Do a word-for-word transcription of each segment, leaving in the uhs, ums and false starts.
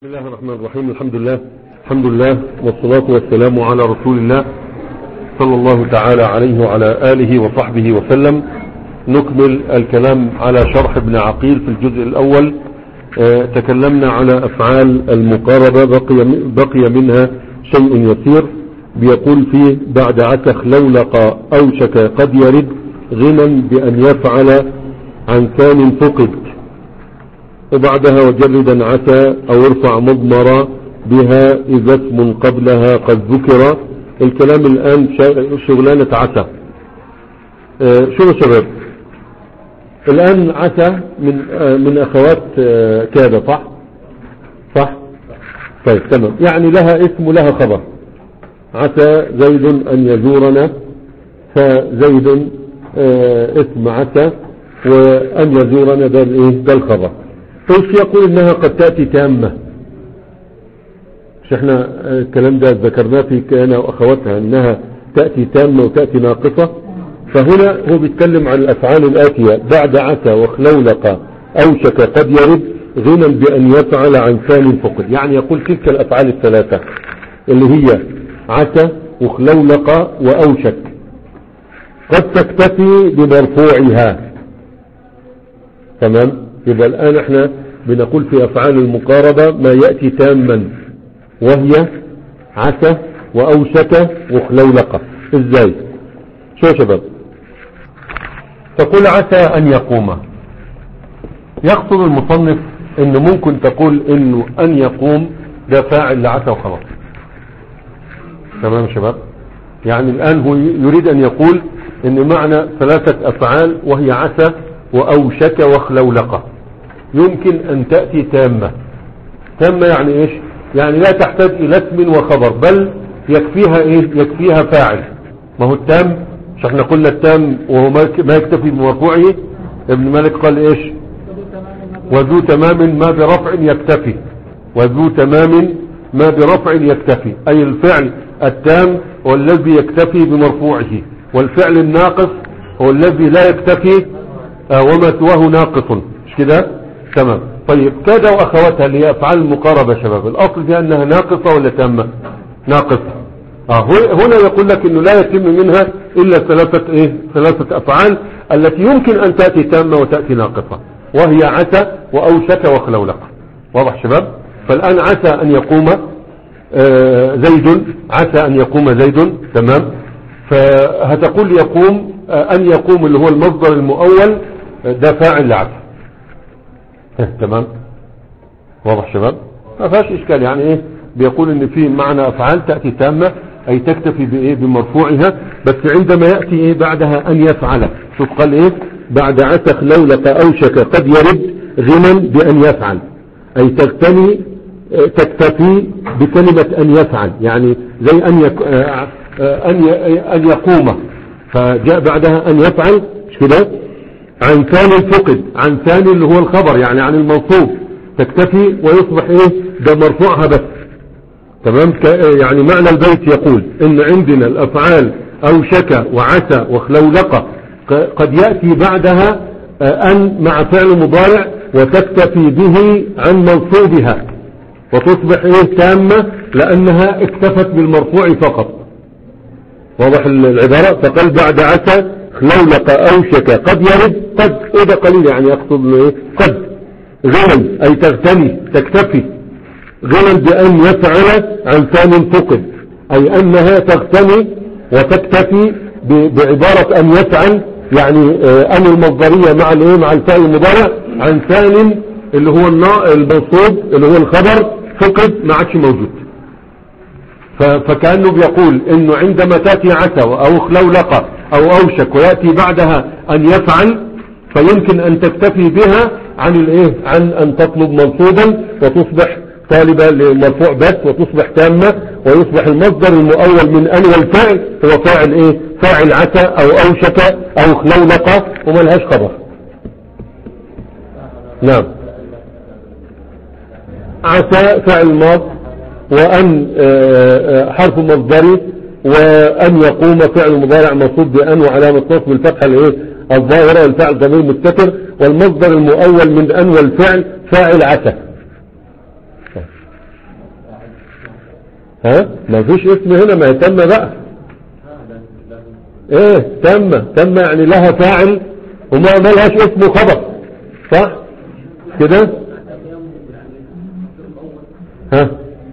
بسم الله الرحمن الرحيم. الحمد لله الحمد لله والصلاة والسلام على رسول الله صلى الله تعالى عليه وعلى آله وصحبه وسلم. نكمل الكلام على شرح ابن عقيل في الجزء الأول. اه تكلمنا على أفعال المقاربة، بقي, بقي منها شيء يسير. بيقول فيه: بعد عسخ لولق أوشك قد يرد غنى بأن يفعل عن كان فقد، وبعدها وجردا عسى أو ارفع مضمرا بها إذا اسم قبلها قد ذكر. الكلام الآن شغلانة عسى. اه شو يا شباب؟ الآن عسى من اه من أخوات اه كاد، صح صح طيب تمام. يعني لها اسم ولها خبر. عسى زيد أن يزورنا، فزيد اه اسم عسى، وأن يزورنا ده الايه ده الخبر. فايش يقول انها قد تأتي تامة؟ مش احنا الكلام ده ذكرناه في كان واخواتها انها تأتي تامة وتأتي ناقصة. فهنا هو بيتكلم عن الافعال الاتية: بعد عسى وخلولق اوشك قد يرد غنى بان يفعل عن ثاني فقد. يعني يقول تلك الافعال الثلاثة اللي هي عسى وخلولق واوشك قد تكتفي بمرفوعها. تمام. يبقى الآن احنا بنقول في أفعال المقاربة ما يأتي تاما، وهي عسى وأوشك وخلولقة. ازاي؟ شو يا شباب؟ تقول عسى أن يقوم. يقصد المصنف انه ممكن تقول انه أن يقوم ده فاعل لعسى وخلاص. تمام يا شباب؟ يعني الآن هو يريد أن يقول ان معنى ثلاثة أفعال وهي عسى وأوشك وخلولقة يمكن أن تأتي تامة. تامة يعني إيش؟ يعني لا تحتاج إلى اسم وخبر، بل يكفيها إيه؟ يكفيها فاعل. ما هو التام، مش احنا قلنا التام وهو ما يكتفي بمرفوعه. ابن مالك قال إيش؟ وذو تمام ما برفع يكتفي. وذو تمام ما برفع يكتفي، أي الفعل التام هو الذي يكتفي بمرفوعه، والفعل الناقص هو الذي لا يكتفي آه وما سواه ناقص. مش كده؟ تمام. طيب كاد واخواتها اللي هي افعال المقاربة شباب، الاصل فيها انها ناقصة ولا تامة؟ ناقصة. اه هنا يقول لك انه لا يتم منها الا ثلاثة ايه ثلاثة افعال التي يمكن ان تأتي تامة وتأتي ناقصة، وهي عسى واوشك وخلولقة. واضح شباب؟ فالان عسى ان يقوم آه زيد، عسى ان يقوم زيد. تمام. فهتقول يقوم آه ان يقوم اللي هو المصدر المؤول ده فاعل لعسى. تمام. واضح شباب؟ ما فيهاش اشكال. يعني ايه؟ بيقول ان في معنى افعال تأتي تامة اي تكتفي بايه بمرفوعها، بس عندما يأتي ايه بعدها ان يفعل. شوف قال ايه؟ بعد عسى خلولق اوشك قد يرد غنى بان يفعل، اي تغتني تكتفي بكلمة ان يفعل. يعني زي ان يك... ان ان يقوم، فجاء بعدها ان يفعل. مش كده؟ عن ثاني فقد، عن ثاني اللي هو الخبر، يعني عن الموصوف تكتفي ويصبح ايه ده مرفوعها بس. تمام. يعني معنى البيت يقول ان عندنا الافعال اوشك وعسى وخلولقة قد يأتي بعدها ان مع فعل مضارع وتكتفي به عن منصوبها وتصبح ايه تامة لانها اكتفت بالمرفوع فقط. واضح العبارة؟ فقال بعد عسى خلولق اوشك قد يرد. قد ايه ده قليل، يعني يقصد ايه؟ قد غنى اي تغتني تكتفي، غنى بان يفعل عن ثان فقد، اي انها تغتني وتكتفي بعبارة ان يفعل. يعني ان المصدرية مع الايه مع الفاعل المضارع عن ثان اللي هو المنصوب اللي هو الخبر فقد ما عادش موجود. فكأنه بيقول انه عندما تأتي عسى او خلولقة او اوشك ويأتي بعدها ان يفعل، فيمكن ان تكتفي بها عن الايه عن ان تطلب منصوبا وتصبح طالبة للمرفوع بس وتصبح تامة، ويصبح المصدر المؤول من ان والفاعل هو فاعل ايه فاعل عسى او اوشك او خلولقة وما لهاش خبر. نعم. عسى فاعل ماض، وأن حرف مصدري، وأن يقوم فعل مضارع منصوب بأن وعلامة نصب الفتحة الايه الظاهرة والفعل ضمير مستتر، والمصدر المؤول من أن والفعل فاعل عسى. ها ما فيش اسم هنا، ما هي تم بقى. ايه تم تم يعني لها فاعل وما ملهاش اسم خبر، صح كده؟ ها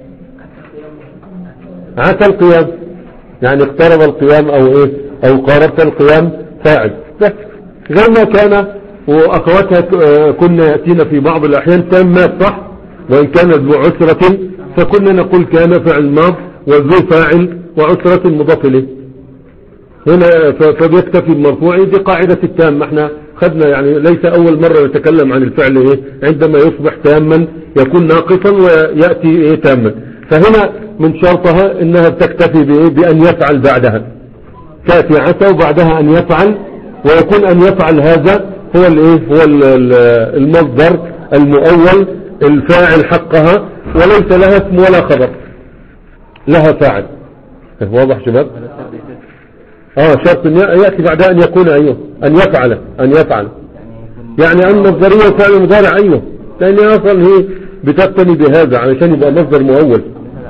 عسى القيام يعني اقترب القيام او ايه او قاربت القيام فاعل بس، زي ما كان واخواتها كنا يأتينا في بعض الاحيان تامات، صح؟ وان كانت ذو عسرة فكنا نقول كان فعل ماض وذو فاعل وعسرة مضاف اليه. هنا فبيكتفي بمرفوع، دي قاعدة التام، احنا خدنا يعني ليس اول مرة نتكلم عن الفعل ايه عندما يصبح تاما يكون ناقصا ويأتي ايه تاما. فهنا من شرطها انها بتكتفي بايه بان يفعل بعدها، تأتي عسى وبعدها ان يفعل، ويكون ان يفعل هذا هو الايه هو المصدر المؤول الفاعل حقها، وليس لها اسم ولا خبر، لها فاعل. واضح شباب؟ اه شرط ان يأتي بعدها ان يكون ايوه ان يفعل ان يفعل يعني ان مصدرية فعل مضارع، ايوه لان اصلا هي بتقتني بهذا علشان يبقى مصدر مؤول.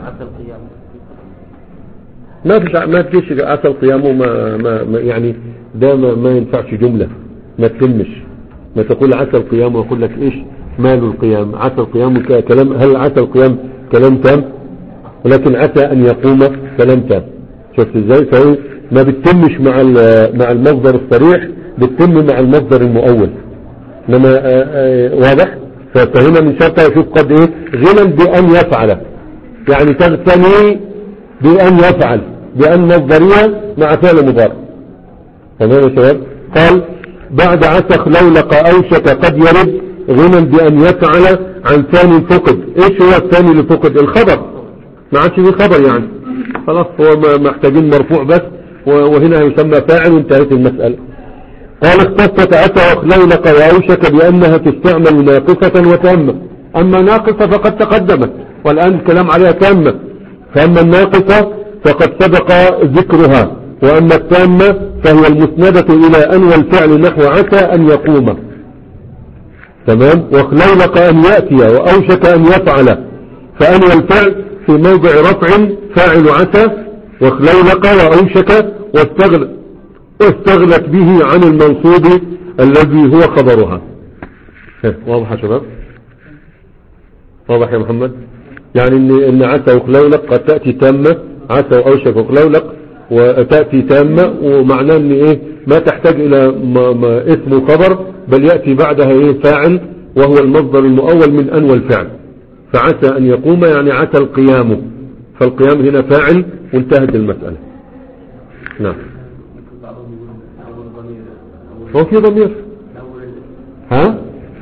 ما فيش ما فيش عسى القيام وما ما ما يعني ده ما, ما ينفعش جملة، ما تتمش ما تقول عسى القيام واقول لك ايش مال القيام. عسى القيام كلام، هل عسى القيام كلام تام؟ ولكن عسى ان يقوم كلام تام. شفت ازاي؟ فهي ما بتتمش مع مع المصدر الصريح، بتتم مع المصدر المؤول. انما واضح؟ فهنا من شرطها يشوف قد ايه غنى بان يفعل، يعني تغتني بان يفعل بان مصدرية مع فعل مضارع. تمام يا شباب؟ قال بعد عسى خلولق اوشك قد يرد غنى بان يفعل عن ثاني فقد. ايش هو الثاني اللي فقد؟ الخبر، ما عادش فيه خبر يعني خلاص، هو محتاجين مرفوع بس، وهنا يسمى فاعل وانتهت المسألة. قال اختصت عسى وخلولق واوشك بانها تستعمل ناقصة وتامة. اما ناقصة فقد تقدمت والان الكلام عليها تامة، فاما الناقصة فقد سبق ذكرها، واما التامة فهي المسندة الى ان والفعل نحو عسى ان يقوم. تمام؟ وخلولق ان يأتي واوشك ان يفعل، فان والفعل في موضع رفع فاعل عسى وخلولق واوشك واستغل واستغلت به عن المنصوب الذي هو خبرها. واضح يا شباب؟ واضح يا محمد؟ يعني ان ان عسى وخلولق قد تأتي تامة، عسى واوشك وخلولق وتأتي تامة، ومعناه ان ايه ما تحتاج الى ما ما اسم وخبر، بل يأتي بعدها ايه فاعل وهو المصدر المؤول من ان والفعل. فعسى ان يقوم يعني عسى القيام، فالقيام هنا فاعل وانتهت المسألة. نعم. هو في ضمير ها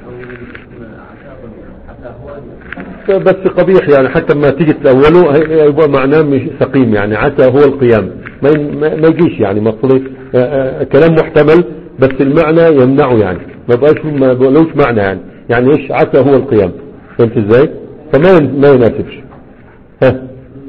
بس قبيح يعني، حتى ما تيجي تأوله يبقى معناه مش سقيم يعني. عسى هو القيام ما ما يجيش يعني، مقصود كلام محتمل بس المعنى يمنعه يعني، ما بقاش ما بقولوش معنى يعني. يعني ايش عسى هو القيام؟ فهمت ازاي؟ فما ما يناسبش. ها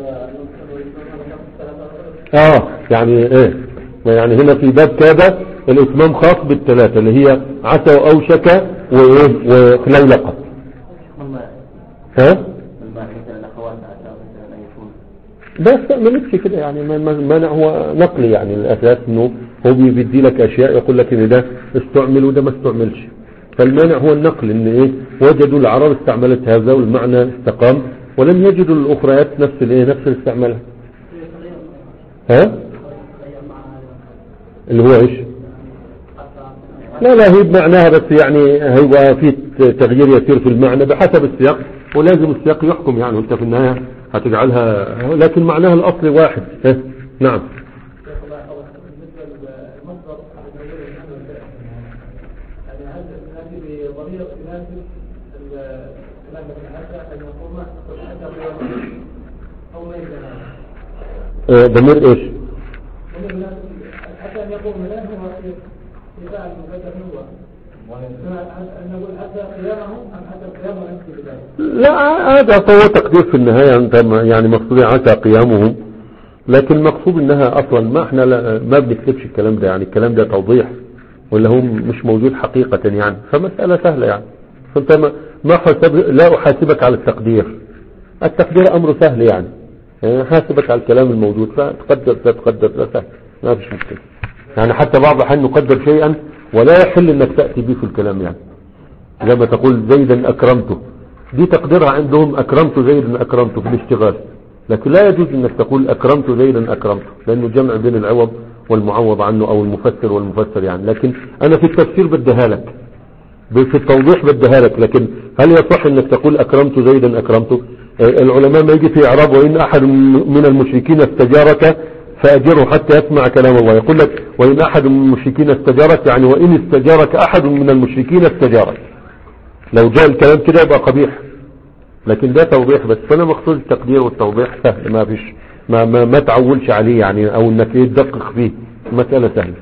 اه يعني ايه يعني هنا في باب كذا الاتمام خاص بالثلاثة اللي هي عسى واوشك وايه وخلولقة. ها بس ما نفسي كده يعني، ما هو نقلي يعني. الاساس انه هو بيدي لك اشياء يقول لك ان ده استعمل وده ما استعملش، فالمانع هو النقل. ان ايه وجدوا العرب استعملت هذا والمعنى استقام، ولم يجدوا الاخريات نفس الايه نفس الاستعمالها. ها اللي هو ايش؟ لا لا هي بمعناها بس يعني هيبقى في تغيير يسير في المعنى بحسب السياق، ولازم السياق يحكم يعني، وانت في النهاية هتجعلها، لكن معناها الاصل واحد. ها نعم. ضمير ايش؟ حتى ان يقوم له هو يفعل مبادئ هو نقول حتى قيامه ام حتى قيامه نفسه بذلك. لا هذا هو تقدير في النهايه، انت يعني مقصود عسى قيامهم، لكن المقصود انها اصلا ما احنا ما بنكتبش الكلام ده يعني، الكلام ده توضيح ولا هو مش موجود حقيقه يعني، فمساله سهله يعني. فانت ما حسب لا احاسبك على التقدير، التقدير امر سهل يعني، يعني حاسبك على الكلام الموجود، فتقدر لا تقدر لا سهل، ما فيش مشكلة. يعني حتى بعض الأحيان نقدر شيئا ولا يحل انك تأتي به في الكلام، يعني زي ما تقول زيدا أكرمته، دي تقديرها عندهم أكرمت زيدا أكرمته في الاشتغال، لكن لا يجوز انك تقول أكرمت زيدا أكرمته، لأنه جمع بين العوض والمعوض عنه أو المفسر والمفسر يعني. لكن أنا في التفسير بديها لك، في التوضيح بديها لك، لكن هل يصح انك تقول أكرمت زيدا أكرمته؟ العلماء ما يجي في إعراب وإن أحد من المشركين استجارك فأجره حتى يسمع كلام الله، يقول لك وإن أحد من المشركين استجارك، يعني وإن استجارك أحد من المشركين استجارك. لو جاء الكلام كده يبقى قبيح، لكن ده توضيح بس. فأنا مقصود التقدير والتوضيح سهل، ما فيش ما ما, ما تعولش عليه يعني، أو إنك تدقق فيه، مسألة سهلة.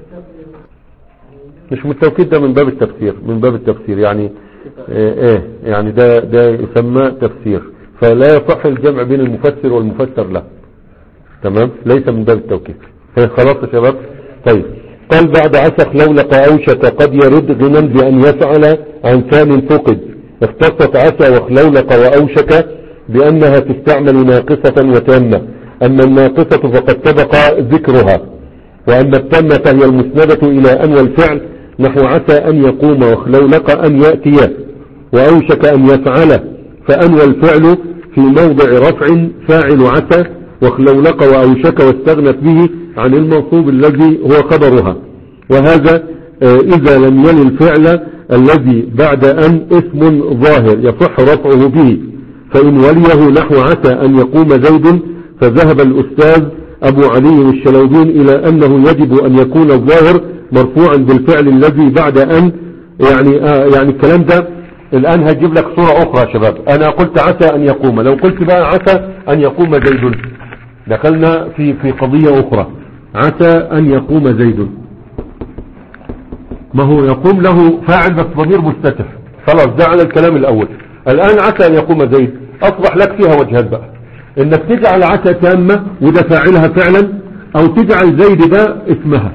مش من التوكيد، ده من باب التفسير، من باب التفسير يعني ايه, إيه يعني ده ده يسمى تفسير، فلا يصح الجمع بين المفسر والمفسر له، تمام، ليس من باب التوكيد. خلاص يا شباب. طيب قال بعد عسخ لولق أوشك قد يرد غنى بأن يفعل عن ثان فقد، اختصت عسى وخلولق وأوشك بأنها تستعمل ناقصة وتامة، أما الناقصة فقد سبق ذكرها، وأما التامة فهي المسندة إلى أن والفعل، نحو عسى أن يقوم وخلولق أن يأتي، وأوشك أن يفعل، فأن والفعل في موضع رفع فاعل عسى وخلولق وأوشك، واستغنت به عن المنصوب الذي هو خبرها. وهذا إذا لم يل الفعل الذي بعد أن اسم ظاهر يصح رفعه به، فإن وليه نحو عسى أن يقوم زيد، فذهب الأستاذ أبو علي الشلوبين إلى أنه يجب أن يكون الظاهر مرفوعا بالفعل الذي بعد أن، يعني آه يعني الكلام ده الآن هجيب لك صورة أخرى يا شباب. أنا قلت عسى أن يقوم، لو قلت بقى عسى أن يقوم زيد دخلنا في في قضية أخرى. عسى أن يقوم زيد، ما هو يقوم له فاعل بس ضمير مستتر، خلاص ده على الكلام الأول. الآن عسى أن يقوم زيد أصبح لك فيها وجهات بقى، إنك تجعل عسى تامة وده فاعلها فعلا، أو تجعل زيد ده اسمها،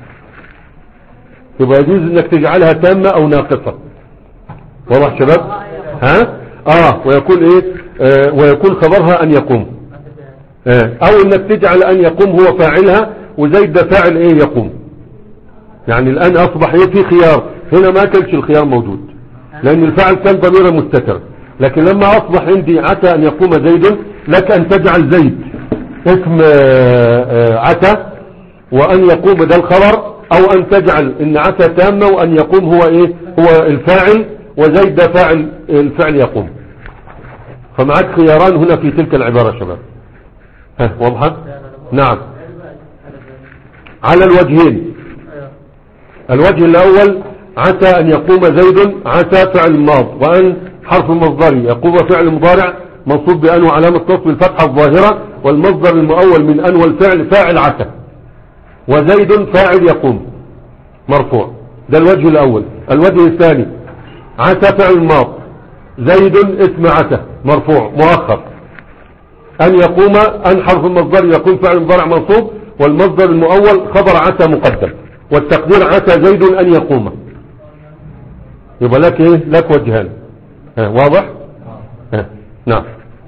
يبقى يجوز إنك تجعلها تامة أو ناقصة. واضح شباب؟ ها؟ آه ويكون إيه؟ آه ويكون خبرها أن يقوم، آه أو إنك تجعل أن يقوم هو فاعلها وزيد ده فاعل إيه يقوم. يعني الآن أصبح إيه في خيار، هنا ما كانش الخيار موجود لأن الفاعل كان ضميرا مستتر، لكن لما أصبح عندي عسى أن يقوم زيد لك أن تجعل زيد اسم عسى وأن يقوم ده الخبر، أو أن تجعل إن عسى تامة وأن يقوم هو إيه هو الفاعل وزيد ده فاعل الفعل يقوم. فمعك خياران هنا في تلك العبارة شباب. ها واضحة؟ نعم على الوجهين. الوجه الأول عسى أن يقوم زيد، عسى فعل ماض وأن حرف مصدري، يقوم فعل مضارع منصوب بأن وعلامة نصب الفتحة الظاهرة، والمصدر المؤول من أن والفعل فاعل عسى، وزيد فاعل يقوم مرفوع. ده الوجه الأول. الوجه الثاني عسى فعل ماض، زيد اسم عسى مرفوع مؤخر، أن يقوم أن حرف المصدر يقوم فعل مضارع منصوب، والمصدر المؤول خبر عسى مقدم، والتقدير عسى زيد أن يقوم. يبقى لك ايه لك وجهان. ها واضح؟ ها نعم.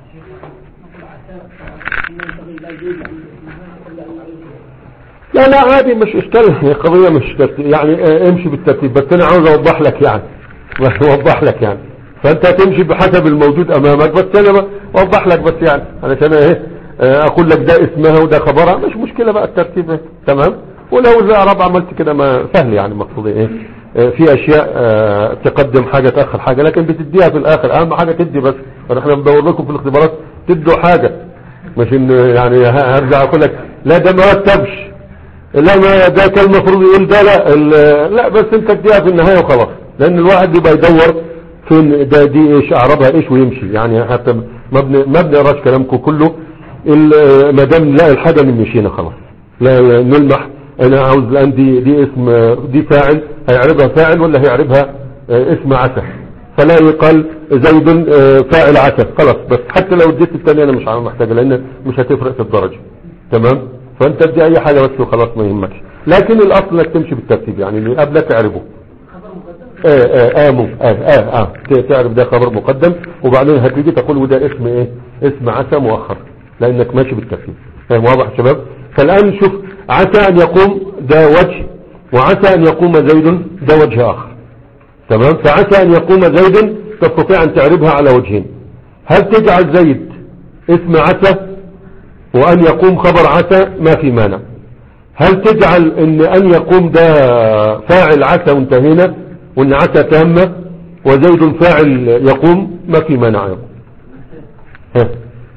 لا لا عادي مش اشكال، قضية مش يعني اه امشي بالترتيب، بس انا عاوز اوضح لك يعني اوضح لك يعني، فانت تمشي بحسب الموجود امامك، بس انا اوضح لك بس يعني علشان ايه اقول لك ده اسمها وده خبرها، مش مشكلة بقى الترتيب ايه تمام. ولو زي عرب عملت كده ما سهل يعني، مقصود ايه في اشياء اه تقدم حاجة تأخر حاجة، لكن بتديها في الاخر، اهم حاجة تدي بس. احنا بندور لكم في الاختبارات تدوا حاجة، مش ان يعني هرجع اقول لك لا ده ما رتبش، لا ما ده كان المفروض يقول ده، لا لا بس انت تديها في النهاية وخلاص، لان الواحد يبقى يدور فين ده دي ايش اعربها ايش ويمشي يعني، حتى ما ما بنقراش كلامكم كله، ما دام نلاقي الحاجة مشينا خلاص. لا نلمح انا عاوز الان دي دي اسم دي فاعل، هيعربها فاعل ولا هيعربها اسم عسى، فلا يقال زيد فاعل عسى خلاص. بس حتى لو اديت الثانيه انا مش محتاجه، لان مش هتفرق في الدرجه تمام. فانت ادي اي حاجه بس وخلاص ما يهمكش، لكن الاصل انك تمشي بالترتيب، يعني اللي قبلك تعرفه. اه اه اه مو اه اه اه تعرف ده خبر مقدم، وبعدين هتيجي تقول وده اسم ايه اسم عسى مؤخر. لانك ماشي بالترتيب. فاهم؟ واضح يا شباب؟ فالان شوف، عسى ان يقوم ده وجه، وعسى ان يقوم زيد ده وجه اخر. تمام؟ فعسى ان يقوم زيد تستطيع ان تعربها على وجهين. هل تجعل زيد اسم عسى وان يقوم خبر عسى؟ ما في مانع. هل تجعل ان ان يقوم ده فاعل عسى وانتهينا، وان عسى تامة وزيد فاعل يقوم؟ ما في مانع يقوم. ها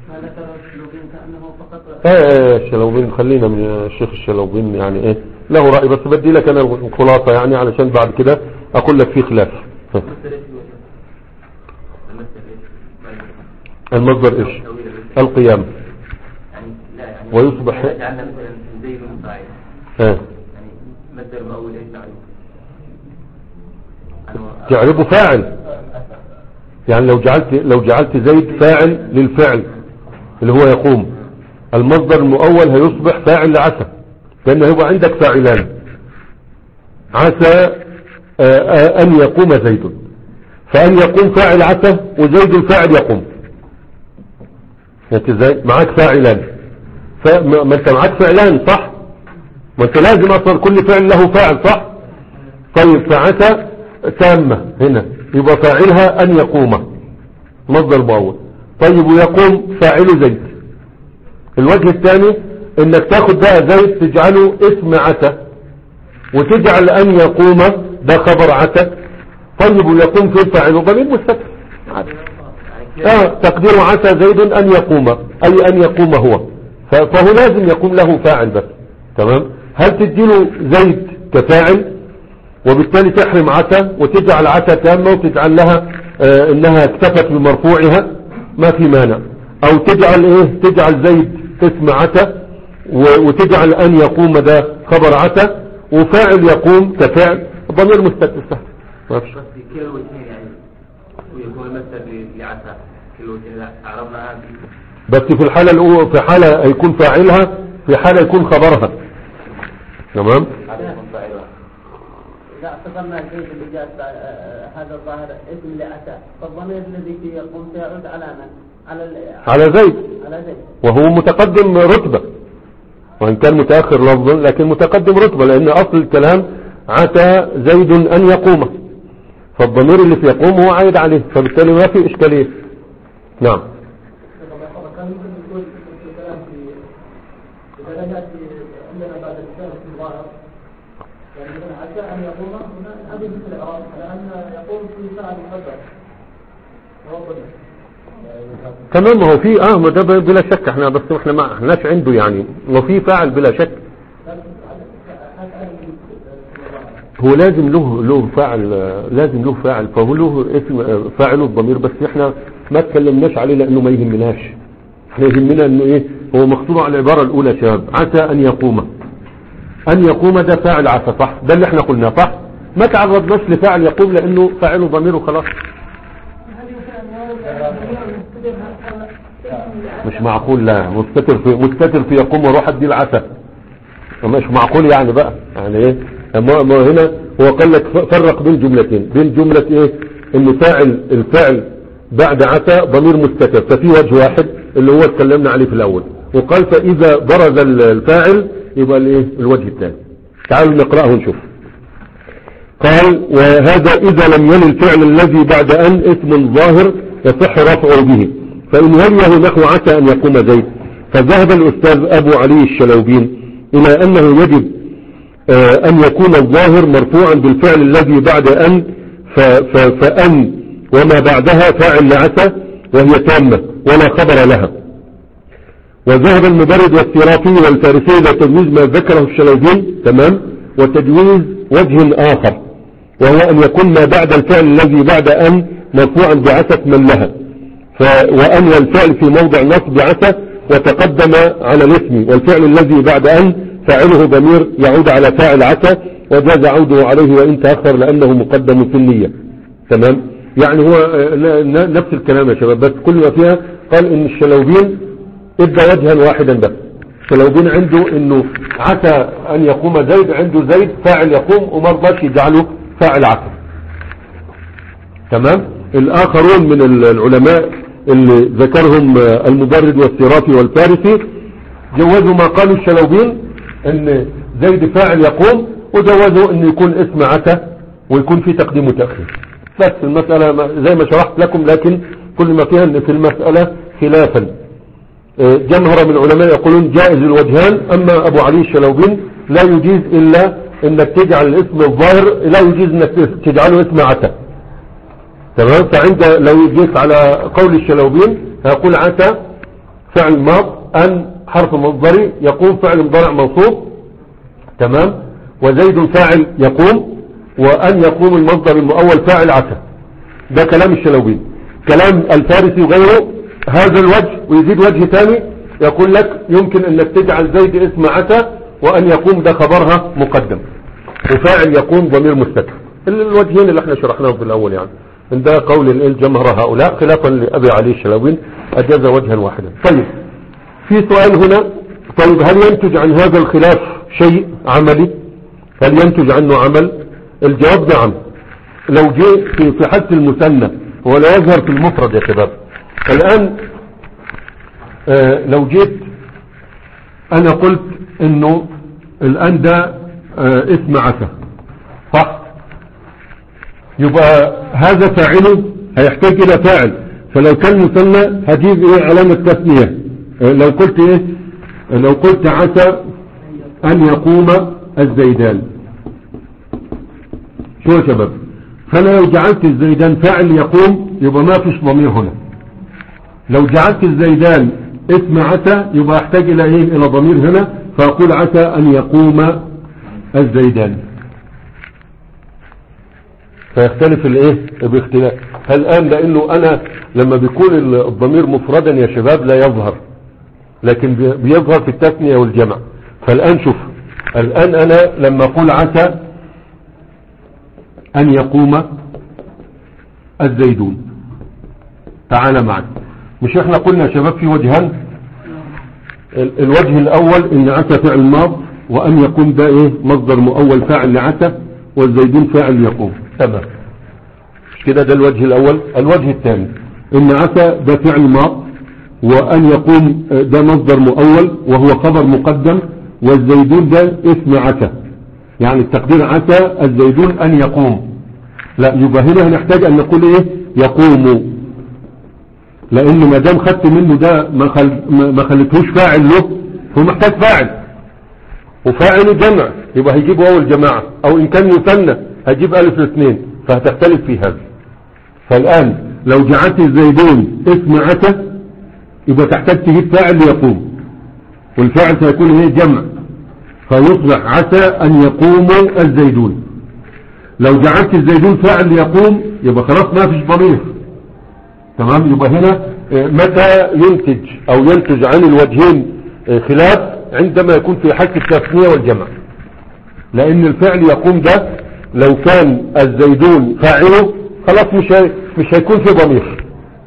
ايه الشلوبين، خلينا من الشيخ الشلوبين يعني ايه له رأي، بس بدي لك انا الخلاصة يعني علشان بعد كده اقول لك في خلاف. المصدر ايش؟ القيام. ويصبح جعلنا مثلا زيد فاعل. ها يعني مصدر مؤول ايش نعرفه؟ تعربه فاعل. يعني لو جعلت لو جعلت زيد فاعل للفعل اللي هو يقوم، المصدر المؤول هيصبح فاعل لعسى، لأنه يبقى عندك فاعلان. عسى أن يقوم زيد، فأن يقوم فاعل عسى وزيد الفاعل يقوم. انت ازاي معاك فاعلان؟ فما انت معاك فعلان صح، ما انت لازم اصلا كل فعل له فاعل صح. طيب فعسى تامة هنا يبقى فاعلها أن يقوم مصدر مؤول. طيب ويقوم فاعل زيد. الوجه الثاني انك تاخد بقى زيد تجعله اسم عسى وتجعل ان يقوم ده خبر عسى. طيب ويقوم في الفاعل ضمير مستتر. اه تقدير عسى زيد ان يقوم اي ان يقوم هو، فهو لازم يقوم له فاعل بس. تمام؟ هل تديله زيد كفاعل وبالتالي تحرم عسى وتجعل عسى تامة وتجعل لها آه انها اكتفت بمرفوعها؟ ما في مانع. او تجعل ايه، تجعل زيد اسم عسى وتجعل ان يقوم ده خبر عسى وفاعل يقوم كفعل ضمير مستتر سهل. ما فيش. بس في كلا الوجهين يعني ويكون المثل لعسى كلا الوجهين عرفنا. بس في الحالة الأولى في حالة يكون فاعلها، في حالة يكون خبرها. تمام؟ إذا اعتبرنا الزيد اللي جاء هذا الظاهر اسم لعسى، فالضمير الذي فيه يقوم سيعود على من؟ على على زيد، على زيد وهو متقدم رتبة وإن كان متأخر لفظا لكن متقدم رتبة، لأن أصل الكلام عسى زيد أن يقوم، فالضمير اللي في يقوم هو عايد عليه، فبالتالي ما في إشكالية. نعم. كان ممكن يكون الكلام في إذا جاءت عندنا بعد الكلام في الظاهر يعني مثلا عسى أن يقوم هنا هذه مثل الإعراب لأن يقوم في فعل مقدر وهو ضمير. تمام. ما هو في اه ما ده بلا شك احنا بس احنا ما احناش عنده يعني لو في فاعل بلا شك هو لازم له له فاعل، لازم له فاعل، فهو له اسم فاعله الضمير، بس احنا ما تكلمناش عليه لانه ما يهمناش. احنا يهمنا انه ايه، هو مقصود على العبارة الاولى يا شباب، عسى ان يقوم. ان يقوم ده فاعل عسى صح، ده اللي احنا قلناه صح، ما تعرضناش لفاعل يقوم لانه فاعله ضمير وخلاص. مش معقول، لا مستتر في مستتر في يقوم واروح ادي العسى، مش معقول يعني بقى يعني ايه. ما هنا هو قال لك فرق بين جملتين، بين جملة ايه ان فاعل الفعل بعد عسى ضمير مستتر، ففي وجه واحد اللي هو اتكلمنا عليه في الاول، وقال فاذا برز الفاعل يبقى الايه الوجه الثاني. تعالوا نقرأه ونشوف. قال وهذا اذا لم يل الفعل الذي بعد ان اسم ظاهر يصح رفعه به، فإن وليه نحو عسى أن يقوم زيد. فذهب الأستاذ أبو علي الشلوبين إلى أنه يجب آه أن يكون الظاهر مرفوعا بالفعل الذي بعد أن فأن وما بعدها فاعل لعسى وهي تامة ولا خبر لها. وذهب المبرد والسرافي والفارسي إلى تجويز ما ذكره الشلوبين تمام، وتجويز وجه آخر وهو أن يكون ما بعد الفعل الذي بعد أن مرفوعا بعسى من لها، وأن الفعل في موضع نصب عسى وتقدم على الاسم، والفعل الذي بعد أن فاعله ضمير يعود على فاعل عسى وجاز عوده عليه وإن تأخر لأنه مقدم في النية. تمام؟ يعني هو نفس الكلام يا شباب، بس كل ما فيها قال إن الشلوبين ادى وجها واحدا بس. الشلوبين عنده إنه عسى أن يقوم زيد، عنده زيد فاعل يقوم وما رضاش يجعله فاعل عسى. تمام؟ الآخرون من العلماء اللي ذكرهم المبرد والسرافي والفارسي جوزوا ما قالوا الشلوبين ان زيد فاعل يقوم، وجوزوا ان يكون اسم عتى ويكون في تقديم وتأخير. بس المسألة زي ما شرحت لكم، لكن كل ما فيها ان في المسألة خلافا. جمهرة من العلماء يقولون جائز الوجهان، اما ابو علي الشلوبين لا يجيز الا انك تجعل الاسم الظاهر، لا يجيز انك تجعله اسم عتى. تمام. فعند لو جيت على قول الشلوبين هيقول عتى فعل ماض، ان حرف مصدري، يقوم فعل مضارع منصوب. تمام. وزيد فاعل يقوم، وان يقوم المصدر المؤول فاعل عتى. ده كلام الشلوبين. كلام الفارسي وغيره هذا الوجه، ويزيد وجه ثاني يقول لك يمكن انك تجعل زيد اسم عتى، وان يقوم ده خبرها مقدم، وفاعل يقوم ضمير مستتر. الوجهين اللي احنا شرحناهم في الاول يعني. ده قول الجمهرة هؤلاء خلافا لأبي علي الشلوبين أجاز وجها واحدا. طيب في سؤال هنا، طيب هل ينتج عن هذا الخلاف شيء عملي؟ هل ينتج عنه عمل؟ الجواب نعم. لو جاء في في حالة المثنى ولا يظهر في المفرد يا شباب. الآن آه لو جيت أنا قلت إنه الآن ده آه اسم عتى، صح؟ يبقى هذا فاعله هيحتاج الى فاعل، فلو كان مثنى هجيب ايه علامة تثنية. لو قلت ايه، لو قلت عسى ان يقوم الزيدان، شو يا شباب؟ فانا لو جعلت الزيدان فاعل يقوم يبقى ما فيش ضمير هنا. لو جعلت الزيدان اسم عسى يبقى احتاج الى ايه، الى ضمير هنا، فاقول عسى ان يقوم الزيدان. فيختلف الايه باختلاف. الان لانه انا لما بيكون الضمير مفردا يا شباب لا يظهر، لكن بيظهر في التثنية والجمع. فالان شوف، الان انا لما اقول عسى ان يقوم الزيدون، تعال معي. مش احنا قلنا يا شباب في وجهان؟ الوجه الاول ان عسى فعل ماض، وان يقوم ده ايه مصدر مؤول فاعل لعسى، والزيدون فاعل يقوم. تمام. مش كده؟ ده الوجه الاول. الوجه الثاني ان عسى ده فعل ماض، وان يقوم ده مصدر مؤول وهو خبر مقدم، والزيدون ده اسم عسى، يعني التقدير عسى الزيدون ان يقوم. لا، يبقى هنا هنحتاج ان نقول ايه يقوم، لان ما دام خدت منه ده ما, خل... ما خليتهوش فاعل له، هو محتاج فاعل، وفاعل جمع يبقى هيجيب واو الجماعة، او ان كان مثنى هيجيب الف الاثنين، فهتختلف في هذا. فالان لو جعلت الزيدون اسم عسى يبقى تحتاج تجيب فاعل ليقوم، والفاعل سيكون ايه جمع، فيصبح عسى ان يقوم الزيدون. لو جعلت الزيدون فاعل ليقوم يبقى خلاص ما فيش ضمير. تمام. يبقى هنا متى ينتج او ينتج عن الوجهين خلاف؟ عندما يكون في حالة التثنية والجمع، لان الفعل يقوم ده لو كان الزيدون فاعله خلاص مش هي... مش هيكون في ضمير.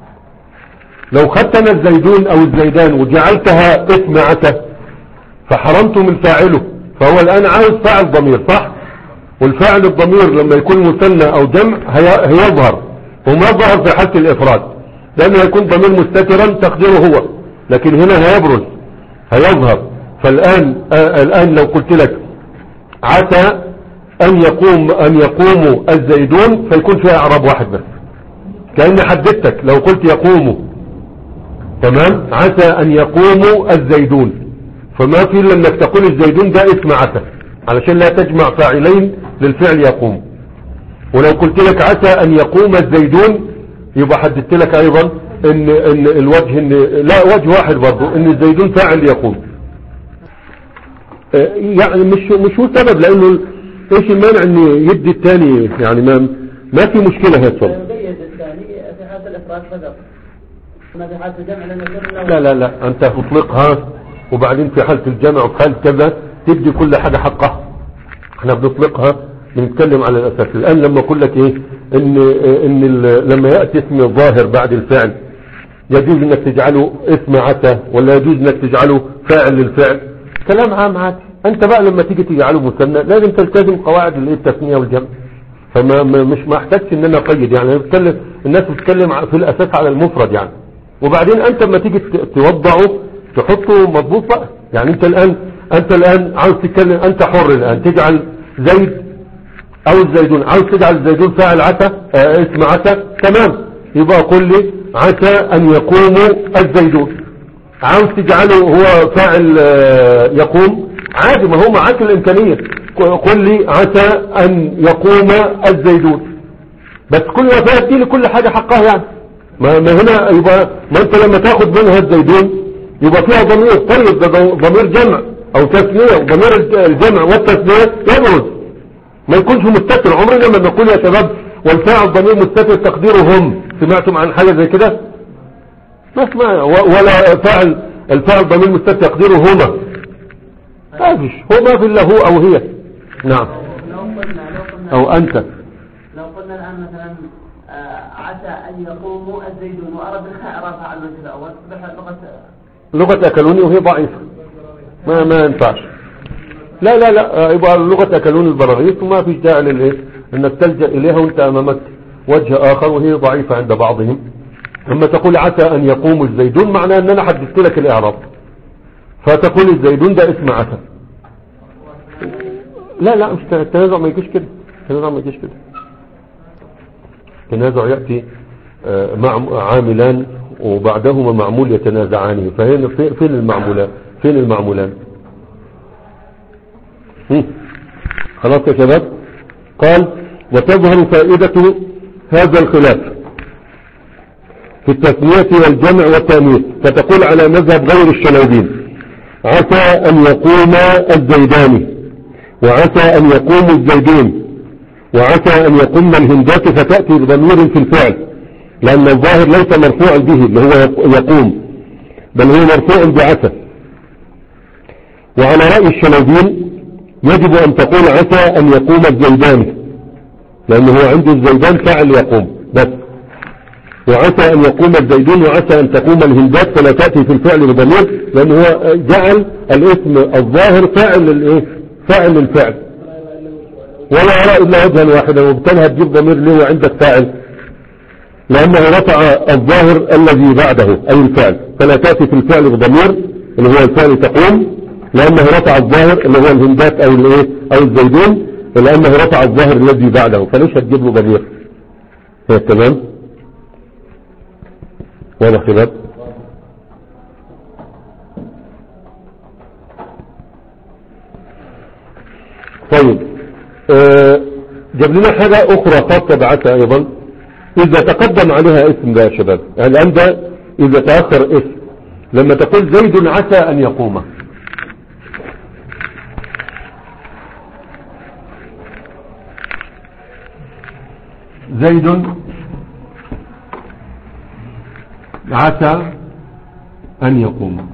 لو خدت انا الزيدون او الزيدان وجعلتها اسم عسى فحرمت من فاعله، فهو الان عاوز فاعل ضمير، صح؟ والفاعل الضمير لما يكون مثنى او جمع هي... هيظهر، وما ظهر في حالة الافراد لانه هيكون ضمير مستترا تقديره هو، لكن هنا هيبرز هيظهر. فالان آه الان لو قلت لك عسى ان يقوم ان يقوموا الزيدون فيكون فيها اعراب واحد بس، كأني حددتك. لو قلت يقوموا، تمام، عسى ان يقوموا الزيدون، فما في الا انك تقول الزيدون ده اسم عسى علشان لا تجمع فاعلين للفعل يقوم. ولو قلت لك عسى ان يقوم الزيدون يبقى حددت لك ايضا ان ان الوجه ان لا وجه واحد برضه، ان الزيدون فاعل يقوم. يعني مش مش هو سبب، لانه ايش المانع ان يدي الثاني؟ يعني ما ما في مشكله هي الصوره. في حالة الافراد فقط، ما في حالة الجمع لان لا لا لا انت تطلقها، وبعدين في حالة الجمع وفي حالة كذا تدي كل حاجة حقها. احنا بنطلقها بنتكلم على الاساس. الان لما اقول لك ايه ان ان لما ياتي اسم ظاهر بعد الفعل يجوز انك تجعله اسم عسى ولا يجوز انك تجعله فاعل للفعل؟ كلام عام عادي. انت بقى لما تيجي تجعله مثنى لازم تلتزم قواعد التثنية والجمع، فما مش ما احتاجش ان انا اقيد. يعني بتكلم الناس بتتكلم في الاساس على المفرد، يعني وبعدين انت لما تيجي توضعه تحطه مضبوط بقى. يعني انت الان انت الان عاوز تتكلم، انت حر الان تجعل زيد او الزيدون، عاوز تجعل الزيدون فاعل عسى اه اسم عسى، تمام، يبقى قل لي عسى ان يقوم الزيدون. عاوز تجعله هو فاعل اه يقوم، عادي، ما هو معاك الامكانية، قل لي عسى ان يقوم الزيدون، بس كل وفاة دي لكل حاجة حقها يعني. ما, ما هنا يبقى، ما انت لما تاخد منها الزيدون يبقى فيها ضمير، طيب ده ضمير جمع او تثنية، وضمير الجمع والتثنية يبرز، ما يكونش مستتر. عمرنا لما نقول يا شباب والفاعل ضمير مستتر تقديره هم، سمعتم عن حاجة زي كده؟ ما اسمع، ولا فاعل الفاعل ضمير مستتر تقديره هما، ما فيش، هما في الله هو او هي. نعم. لو قلنا لو قلنا او انت لو قلنا الآن مثلا آه عسى أن يقوموا الزيدون وأردنا إعرافها على الوجه الأول تصبح لغة لغة أكلوني وهي ضعيفة، ما ما ينفعش. لا لا لا يبقى لغة أكلوني البراغيث، وما فيش داعي للإيه إنك تلجأ إليها وأنت أمامك وجه آخر وهي ضعيفة عند بعضهم. لما تقول عسى أن يقوم الزيدون معناه أن أنا حددت لك الإعراب، فتقول الزيدون ده اسم عسى. لا لا مش التنازع، ما يجيش كده، التنازع ما يجيش كده. التنازع يأتي مع عاملان وبعدهما معمول يتنازعان، فهنا فين المعمولان؟ فين المعمولان؟ خلاص يا شباب. قال وتظهر فائدة هذا الخلاف في التثنية والجمع والتأنيث، فتقول على مذهب غير الشنودين عسى أن يقوم الزيدان، وعسى أن يقوم الزيدون، وعسى أن يقوم الهندات، فتأتي بضمير في الفعل، لأن الظاهر ليس مرفوع به اللي هو يقوم، بل هو مرفوع بعسى. وعلى رأي الشنودين يجب أن تقول عسى أن يقوم الزيدان، لأنه هو عنده الزيدان فاعل يقوم بس، وعسى أن يقوم الزيدون، وعسى أن تقوم الهندات، فلا تأتي في الفعل بضمير، لأنه هو جعل الاسم الظاهر فاعل للإيه؟ فاعل للفعل، ولا يرى إلا وجها واحدا، وبالتالي هتجيب ضمير ليه وعندك فاعل؟ لأنه رفع الظاهر الذي بعده أي الفعل، فلا تأتي في الفعل بضمير اللي هو الفعل تقوم، لأنه رفع الظاهر اللي هو الهندات أو الايه أو الزيدون، لأنه رفع الظاهر الذي بعده، فليش هتجيب له ضمير. هي تمام؟ واضح شباب؟ طيب آه جاب لنا حاجة أخرى خاصة بعسى أيضا، إذا تقدم عليها اسم ده يا شباب، يعني الآن ده إذا تأخر اسم، لما تقول زيد عسى أن يقوم، زيد عسى أن يقوم.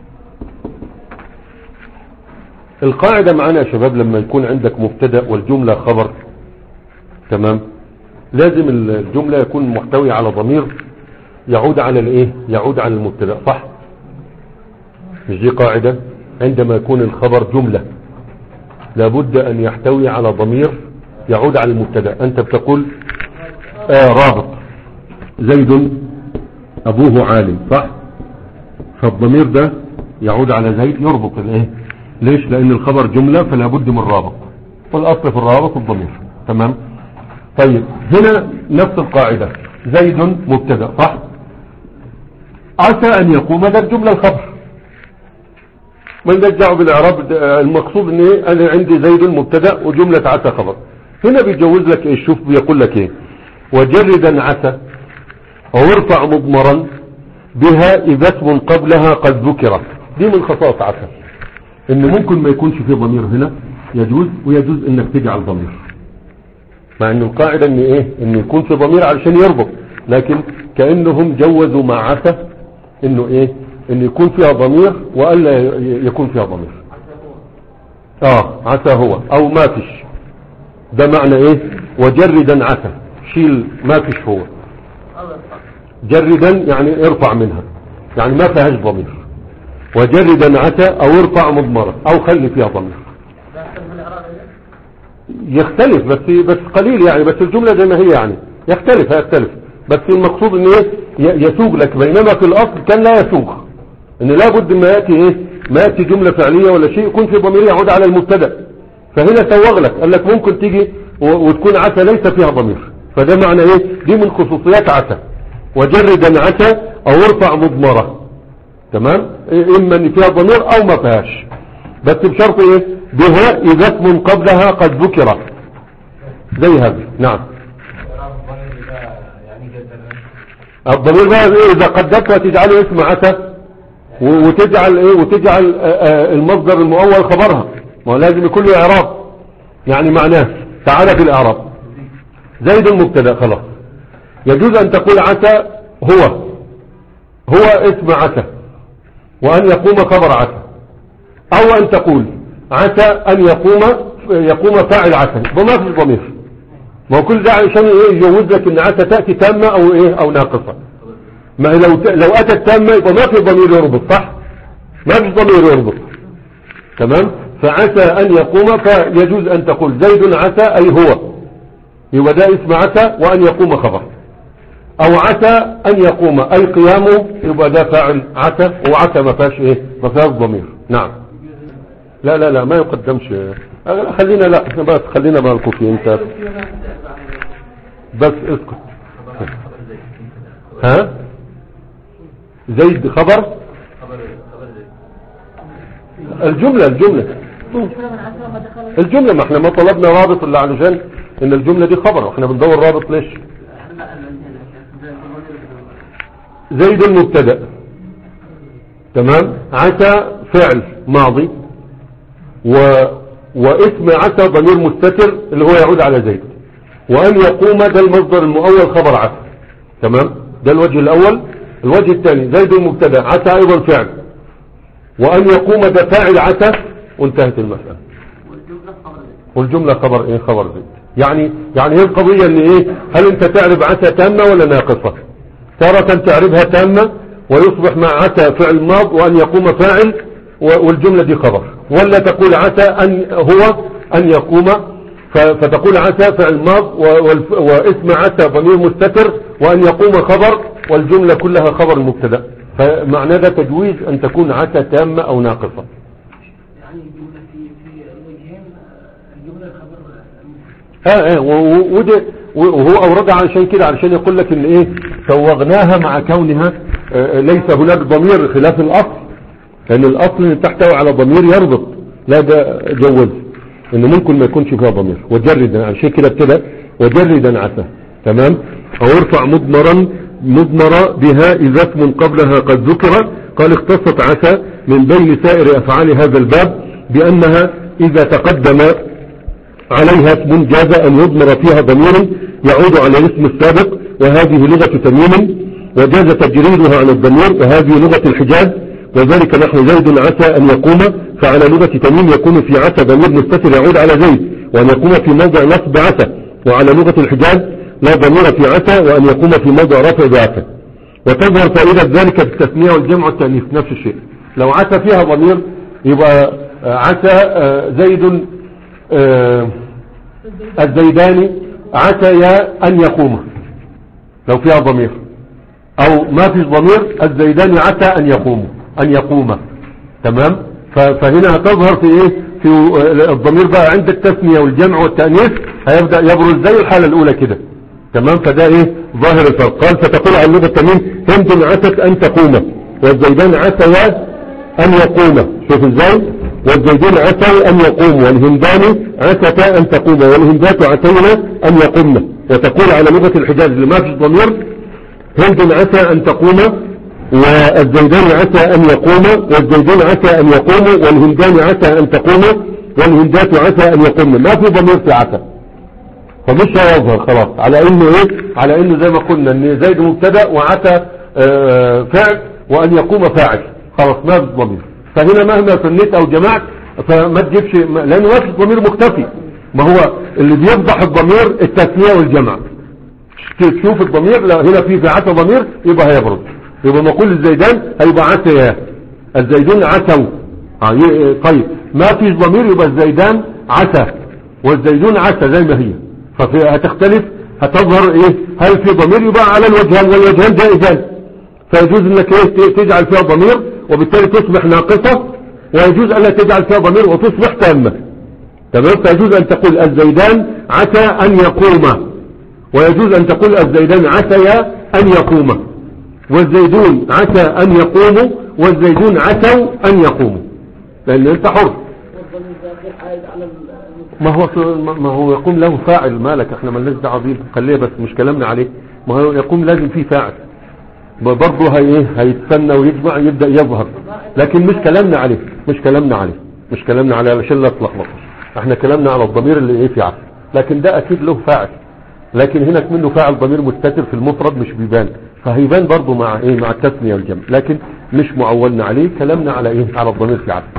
القاعدة معنا يا شباب لما يكون عندك مبتدأ والجملة خبر، تمام، لازم الجملة يكون محتوي على ضمير يعود على الايه يعود على المبتدأ، صح؟ مش دي قاعدة؟ عندما يكون الخبر جملة لابد ان يحتوي على ضمير يعود على المبتدأ. انت بتقول آه رابط زيد ابوه عالم، صح؟ فالضمير ده يعود على زيد يربط الايه؟ ليش؟ لان الخبر جملة فلا بد من رابط، والاصل في الرابط الضمير، تمام؟ طيب هنا نفس القاعدة، زيد مبتدأ، صح؟ عسى ان يقوم ده الجملة الخبر، من دعوا بالاعراب، المقصود ان ايه؟ انا عندي زيد مبتدأ وجملة عسى خبر. هنا بيجوز لك ايه؟ شوف بيقول لك ايه، وجردا عسى او ارفع مضمرا بها اذا اسم قبلها قد ذكر. دي من خصائص عسى، ان ممكن ما يكونش في ضمير هنا، يجوز، ويجوز انك تجعل ضمير، مع ان القاعدة ان ايه؟ ان يكون في ضمير علشان يربط، لكن كأنهم جوزوا مع عسى انه ايه؟ ان يكون فيها ضمير والا يكون فيها ضمير. اه عسى هو او ما فيش، ده معنى ايه؟ وجردا عسى، شيل ما فيش هو، جردا يعني ارفع منها، يعني ما فيهاش ضمير. وجردا عسى او ارفع مضمرة او خلي فيها ضمير. يختلف بس بس قليل يعني، بس الجملة زي ما هي يعني، يختلف هيختلف، بس المقصود ان ايه؟ يسوق لك، بينما في الاصل كان لا يسوق، ان لابد ما ياتي ايه ما ياتي جمله فعليه ولا شيء يكون في ضمير يعود على المبتدا. فهنا سوغ لك، قال لك ممكن تيجي وتكون عسى ليس فيها ضمير، فده معنى ايه؟ دي من خصوصيات عسى. وجردا عسى او ارفع مضمره، تمام، اما ان فيها ضمير او ما فيهاش، بس بشرط ايه؟ بها اذا اسم قبلها قد ذكر، زي هذا. نعم. الضمير بقى ايه؟ اذا قدرتها تجعله اسم عسى، وتجعل ايه؟ وتجعل المصدر المؤول خبرها، ما لازم يكون له اعراب، يعني معناه تعالى في الاعراب. زيد المبتدا خلاص. يجوز ان تقول عسى هو هو اسم عسى، وان يقوم خبر عسى، او ان تقول عسى ان يقوم يقوم فاعل عسى، وما في ضمير. ما هو كل ده عشان ايه؟ يجوز لك ان عسى تاتي تامه او ايه او ناقصه. ما لو لو اتت تامه يبقى ما في ضمير يربط، صح؟ ما في ضمير يربط، تمام. فعسى ان يقوم، فيجوز ان تقول زيد عسى اي هو، يبقى ده اسم عسى وان يقوم خبر، او عسى ان يقوم اي قيامه، يبقى ده فاعل عسى، وعسى ما فيهاش ايه ما فيهاش ضمير. نعم. لا لا لا ما يقدمش، خلينا لا بس خلينا بقى الكوفي انت بس اسكت. ها زيد خبر الجملة الجملة الجملة ما احنا ما طلبنا رابط الا علشان ان الجملة دي خبر، واحنا بندور رابط ليش؟ زيد المبتدا، تمام، عسى فعل ماضي، و... واسم عسى ضمير مستتر اللي هو يعود على زيد، وان يقوم ده المصدر المؤول خبر عسى، تمام. ده الوجه الاول. الوجه الثاني زيد المبتدا عسى ايضا فعل، وان يقوم ده فاعل عسى، وانتهت المسألة. والجملة خبر ايه؟ خبر زيد. يعني يعني هي القضية ان ايه؟ هل انت تعرف عسى تامة ولا ناقصة؟ تارة تعرفها تامة ويصبح مع عسى فعل ماض وان يقوم فاعل والجملة دي خبر، ولا تقول عسى ان هو ان يقوم فتقول عسى فعل ماض واسم عسى ضمير مستتر وان يقوم خبر والجملة كلها خبر مبتدا. فمعنى ده تجويز ان تكون عسى تامة او ناقصة. يعني الجملة في في الوجهين، الجملة الخبر اه اه وده وهو اوردها عشان كده، علشان يقول لك ان ايه سوغناها مع كونها آه ليس هناك ضمير خلاف الاصل، لان الاصل تحتوي على ضمير يربط، لا ده جوز انه ممكن ما يكونش فيها ضمير. وجردا عشان كده ابتدى وجردا عسى، تمام. او ارفع مضمرا مضمرة بها اذا اسم قبلها قد ذكر. قال اختصت عسى من بين سائر افعال هذا الباب بانها اذا تقدم عليها اسم جاز ان يضمر فيها ضمير يعود على الاسم السابق، وهذه لغة تميم، وجاز تجريدها عن الضمير، وهذه لغة الحجاز، وذلك نحو زيد عسى ان يقوم، فعلى لغة تميم يكون في عسى ضمير مستتر يعود على زيد وان يقوم في موضع نصب عسى، وعلى لغة الحجاز لا ضمير في عسى وان يقوم في موضع رفع بعسى. وتظهر فائدة ذلك في التثنية والجمع والتأنيث نفس الشيء. لو عسى فيها ضمير يبقى عسى زيد الزيداني عسى ان يقوم لو فيها ضمير، او ما فيش ضمير الزيداني عسى ان يقوم ان يقوم، تمام. فهنا هتظهر في ايه؟ في الضمير بقى عند التثنية والجمع والتأنيث هيبدأ يبرز زي الحالة الاولى كده، تمام. فده ايه ظاهر الفرق. قال فتقول عن لغة تميم هند عست ان تقوم، والزيدان عسى ان يقوم، شوف ازاي، والزيدان عسى ان يقوم، والهندان عستا ان تقوم، والهندات عسينا ان يقومن. وتقول على لغة الحجاز اللي ما فيش ضمير هند عسى ان تقوم، والزيدان عسى ان يقوم، والزيدان عسى ان يقوم، والهندان عسى ان تقوم، والهندات عسى ان يقومن. ما في ضمير في عسى، فمش هيظهر خلاص على انه ايه؟ على انه زي ما قلنا ان زيد مبتدا وعسى اه فعل وان يقوم فاعل، خلاص ما في ضمير. فهنا مهما فنيت او جمعت فما تجيبش، لانه ما في ضمير مختفي. ما هو اللي بيفضح الضمير التثنية والجمع. تشوف الضمير هنا في في عسى ضمير يبقى هيبرز، يبقى نقول الزيدان هيبقى عسى، الزيدون عسوا. طيب ما فيش ضمير يبقى الزيدان عسى والزيدون عسى زي ما هي، فهتختلف هتظهر ايه؟ هل في ضمير؟ يبقى على الوجهان والوجهان جائزان، فيجوز انك ايه تجعل فيها ضمير وبالتالي تصبح ناقصة، ويجوز الا تجعل فيها ضمير وتصبح تامة. تمام. فيجوز ان تقول الزيدان عسى ان يقوما، ويجوز ان تقول الزيدان عسيا ان يقوما، والزيدون عسى ان يقوموا، والزيدون عسوا ان يقوموا، لان انت حر. ما هو ما هو يقوم له فاعل، مالك احنا مالناش دعوه بيه، خليه بس مش كلامنا عليه. ما هو يقوم لازم فيه فاعل برضه، هي ايه هيتسنى ويجمع يبدا يظهر، لكن مش كلامنا عليه مش كلامنا عليه مش كلامنا عليه علشان لا تلخبط. احنا كلامنا على الضمير اللي ايه في عسى، لكن ده اكيد له فاعل، لكن هناك منه فاعل ضمير مستتر في المفرد مش بيبان، فهيبان برضه مع ايه مع التثنيه والجمع، لكن مش معولنا عليه، كلامنا على ايه على الضمير في عسى.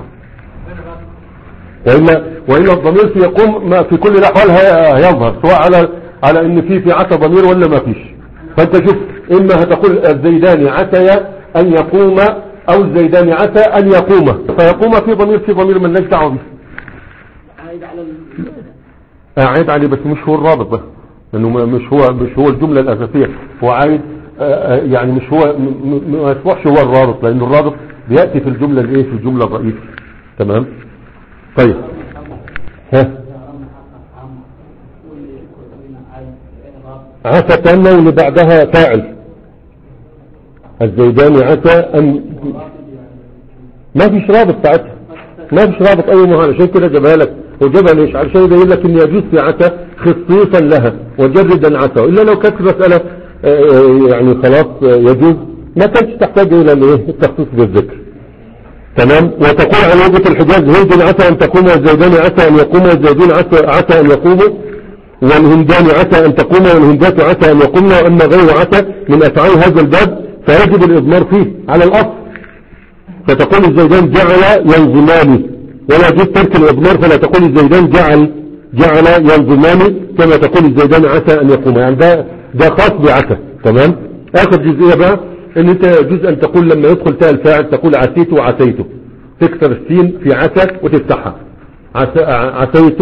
وإلا وإلا الضمير في يقوم ما في كل الأحوال هيظهر، سواء على على إن في في عسى ضمير ولا ما فيش. فأنت شوف، إما هتقول الزيدان عسى أن يقوم، أو الزيدان عسى أن يقوم، فيقوم في ضمير في ضمير من ليش دعوه به. عايد على عايد عليه بس مش هو الرابط ده، لأنه مش هو مش هو الجملة الأساسية، هو عايد يعني مش هو ما يصبحش هو الرابط، لأن الرابط بيأتي في الجملة الإيه في الجملة الرئيسية. تمام. طيب ها عسى تامة واللي بعدها فاعل، الزيدان عسى أن ما فيش رابط ساعتها، ما فيش رابط أي مهارة، عشان كده جابها لك. وجابها ليش؟ عشان يبين لك إن يجوز في عسى خصيصا لها وجردا عسى، إلا لو كانت مسألة يعني خلاص يجوز ما كانتش تحتاج إلى التخصيص بالذكر. تمام. وتقول عن وجهة الحجاز هند عسى أن تقوم، والزيدان عسى أن يقوم، والزيدون عسى, عسى أن يقوموا، والهندان عسى أن تقوم، والهندات عسى أن يقومنا. وأما غير عسى من أفعال هذا الباب فيجب الإضمار فيه على الأصل، فتقول الزيدان جعل ينظمان، ولا يجوز ترك الإضمار، فلا تقول الزيدان جعل جعل ينظمان كما تقول الزيدان عسى أن يقوم، يعني ده ده خاص بعسى. تمام. آخر جزئية بقى ان انت يجوز ان تقول لما يدخل تاء الفاعل تقول عسيت وعسيته، تكسر السين في عسى وتفتحها، عسيت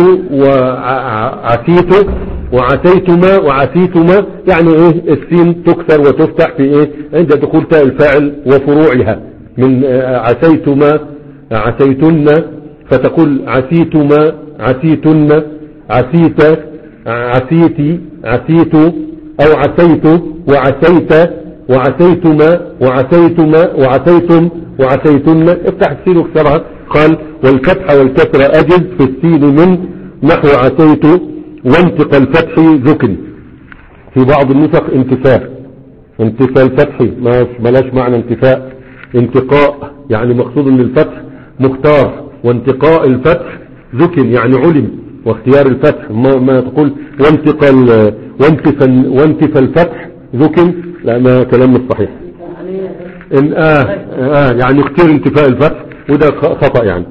وعسيت وعسيتما وعسيتما، يعني ايه السين تكسر وتفتح في ايه عند دخول تاء الفاعل وفروعها من عسيتما عسيتن، فتقول عسيتما عسيتن عسيت عسيتي عسيت او عسيت وعسيت وعسيتما وعسيتما وعسيتم وعسيتن، افتح السين واكسرها. قال والفتح والكسر أجز في السين من نحو عسيت، وانتقى الفتح ذكن، في بعض النسخ انتفاء، انتفاء الفتح ما بلاش معنى انتفاء، انتقاء يعني مقصود ان الفتح مختار، وانتقاء الفتح ذكن يعني علم، واختيار الفتح ما, ما تقول وانتقى وانتفى وانتفى الفتح ذكن، لا ما كلام مش صحيح. إن آه, آه يعني اختير انتفاء الفتح، وده خطأ يعني.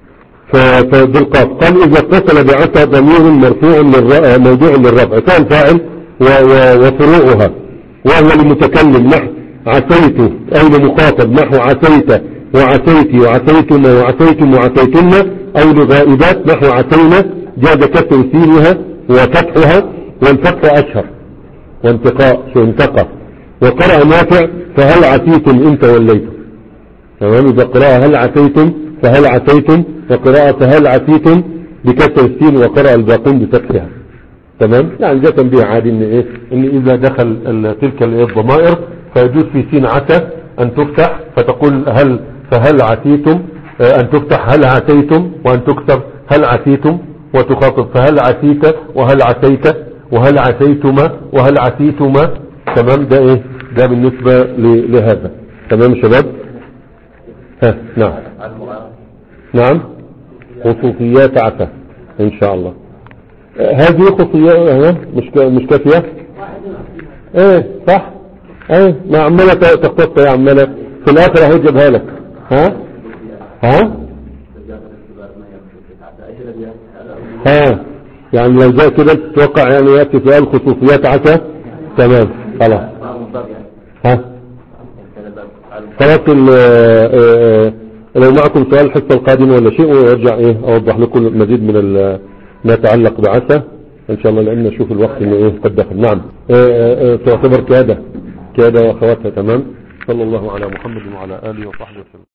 فبالقاف قال إذا اتصل بعسى ضمير مرفوع موضوع للرفع كان فاعل وفروعها، وهو المتكلم نحو عسيت أي لمخاطب نحو عسيت وعسيتي وعسيتنا وعسيتم وعسيتن، أو لغائبات نحو عسينا جاز كسر سينها وفتحها، والفتح أشهر وانتقاء شو انتقى. وقرأ نافع فهل عسيتم إن توليتم. تمام. إذا قرأ هل عسيتم فهل عسيتم، وقراءة هل عسيتم بكسر السين، وقرأ الباقون بفتحها. تمام. يعني ده تنبيه عادي ان ايه ان اذا دخل تلك الضمائر فيجوز في سين عسى ان تفتح فتقول هل فهل عسيتم، ان تفتح هل عسيتم، وان تكسر هل عسيتم، وتخاطب فهل عسيت وهل عسيت وهل عسيتما وهل عسيتما. تمام. ده ايه ده بالنسبة لهذا. تمام يا شباب. ها نعم نعم خصوصيات عسى ان شاء الله. هذه خصوصيات مش مش كافية. ايه صح ايه ما عمالة تختص يا عمالة في الاخر اهو جابها لك. ها ها ها يعني لو جاء كده تتوقع يعني يأتي سؤال خصوصيات عسى. تمام خلاص. ها خلاص. لو معكم سؤال الحصة القادمة ولا شيء وارجع ايه اوضح لكم مزيد من ما يتعلق بعسى ان شاء الله، لان نشوف الوقت انه ايه قد دخل. نعم. اه اه تعتبر كادة كادة واخواتها. تمام. وصلى الله على محمد وعلى آله وصحبه وسلم.